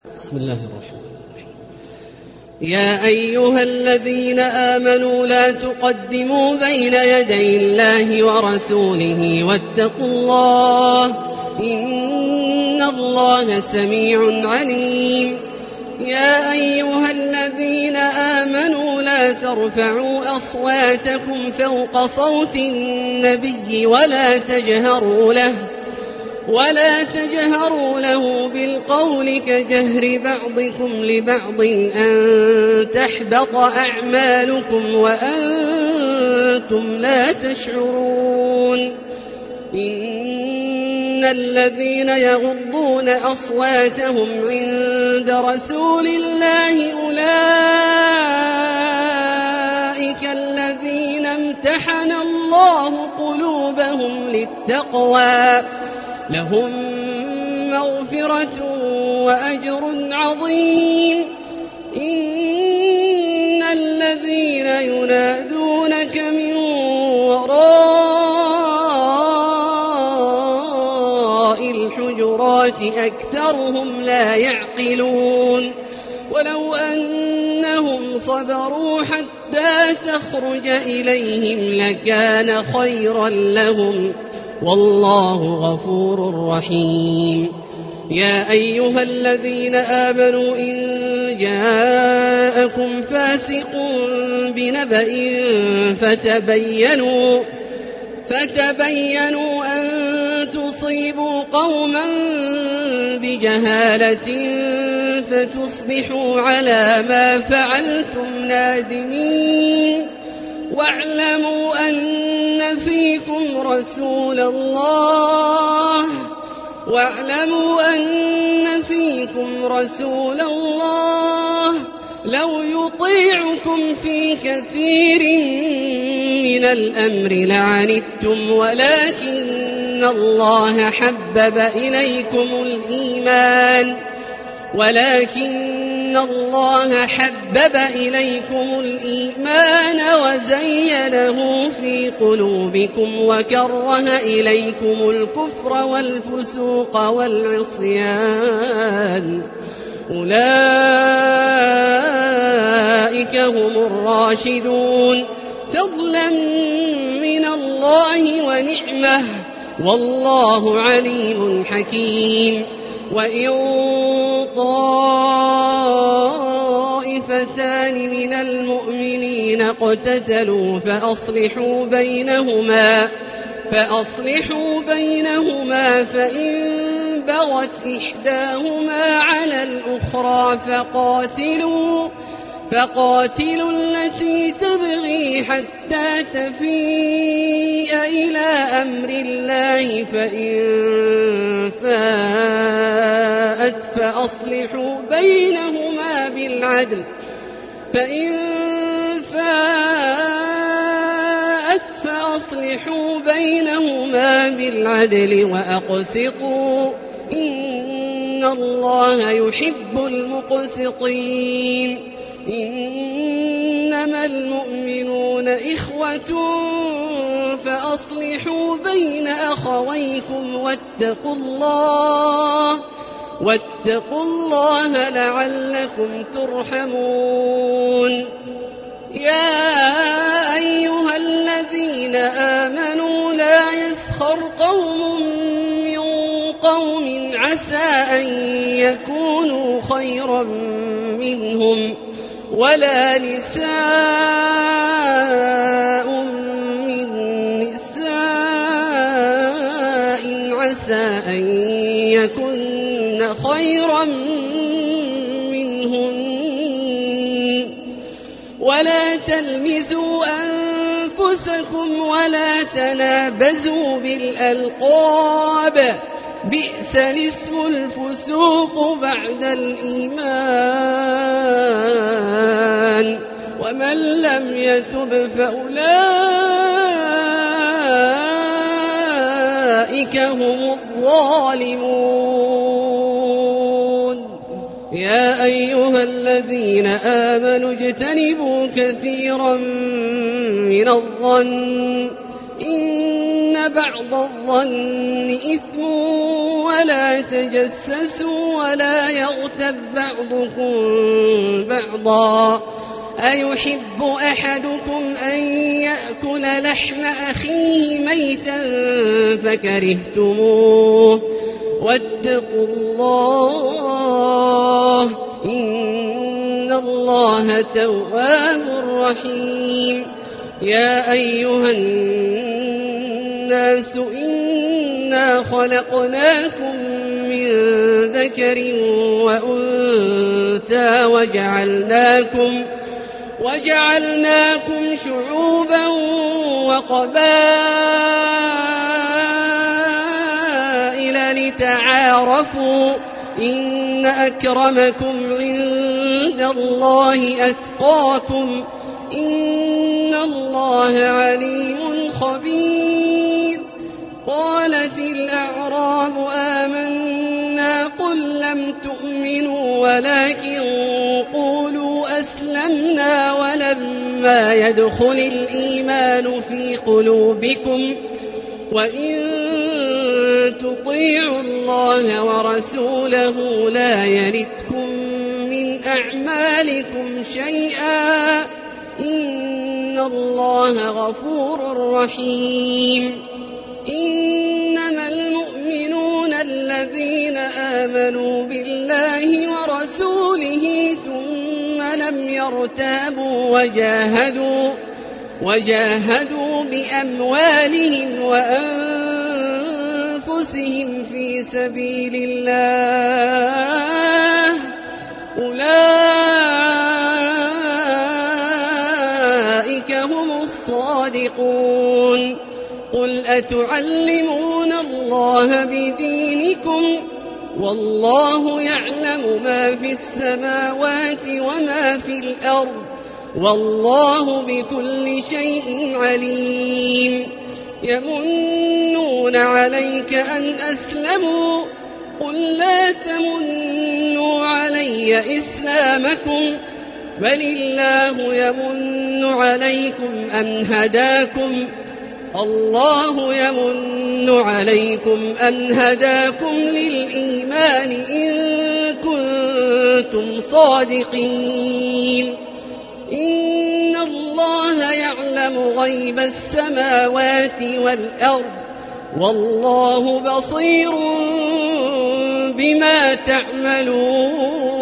بسم الله الرحمن الرحيم. يا أيها الذين آمنوا لا تقدموا بين يدي الله ورسوله واتقوا الله إن الله سميع عليم. يا أيها الذين آمنوا لا ترفعوا أصواتكم فوق صوت النبي ولا تجهروا له بالقول كجهر بعضكم لبعض أن تحبط أعمالكم وأنتم لا تشعرون. إن الذين يغضون أصواتهم عند رسول الله أولئك الذين امتحن الله قلوبهم للتقوى لهم مغفرة وأجر عظيم. إن الذين ينادونك من وراء الحجرات أكثرهم لا يعقلون. ولو أنهم صبروا حتى تخرج إليهم لكان خيرا لهم والله غفور رحيم. يا أيها الذين آمنوا إن جاءكم فاسق بنبأ فتبينوا أن تصيبوا قوما بجهالة فتصبحوا على ما فعلتم نادمين. واعلموا أن فيكم رسول الله لو يطيعكم في كثير من الأمر لعنتم ولكن الله حبب إليكم الإيمان وزينه في قلوبكم وكره إليكم الكفر والفسوق والعصيان أولئك هم الراشدون فضلا من الله ونعمه والله عليم حكيم. وإن طائفتان من المؤمنين اقتتلوا فأصلحوا بينهما فإن بغت إحداهما على الأخرى فقاتلوا التي تبغي حتى تفيء إلى أمر الله فإن فاءت فأصلحوا بينهما بالعدل وأقسطوا إن الله يحب المقسطين. إنما المؤمنون إخوة فأصلحوا بين أخويكم واتقوا الله لعلكم ترحمون. يا أيها الذين آمنوا لا يسخر قوم من قوم عسى أن يكونوا خيرا منهم ولا نساء من نساء عسى أن يكن خيرا منهن ولا تلمزوا أنفسكم ولا تنابزوا بالألقاب بئس الاسم الفسوق بعد الإيمان ومن لم يتب فأولئك هم الظالمون. يا أيها الذين آمنوا اجتنبوا كثيرا من الظن إن إن بعض الظن إثم ولا تجسسوا ولا يغتب بعضكم بعضا أيحب أحدكم أن يأكل لحم أخيه ميتا فكرهتموه واتقوا الله إن الله تواب رحيم يا أيها الناس إنا خلقناكم من ذكر وأنثى وجعلناكم شعوبا وقبائل لتعارفوا إن أكرمكم عند الله أتقاكم إن الله عليم خبير قالت الأعراب آمنا قل لم تؤمنوا ولكن قولوا أسلمنا ولما يدخل الإيمان في قلوبكم وإن تطيعوا الله ورسوله لا يلتكم من أعمالكم شيئا إن الله غفور رحيم إنما المؤمنون الذين آمنوا بالله ورسوله ثم لم يرتابوا وجاهدوا بأموالهم وأنفسهم في سبيل الله أولئك هم الصادقون قل أتعلمون الله بدينكم والله يعلم ما في السماوات وما في الأرض والله بكل شيء عليم يمنون عليك أن أسلموا قل لا تمنوا علي إسلامكم بل الله يمن عليكم أن هداكم الله يمن عليكم أن هداكم للإيمان إن كنتم صادقين إن الله يعلم غيب السماوات والأرض والله بصير بما تعملون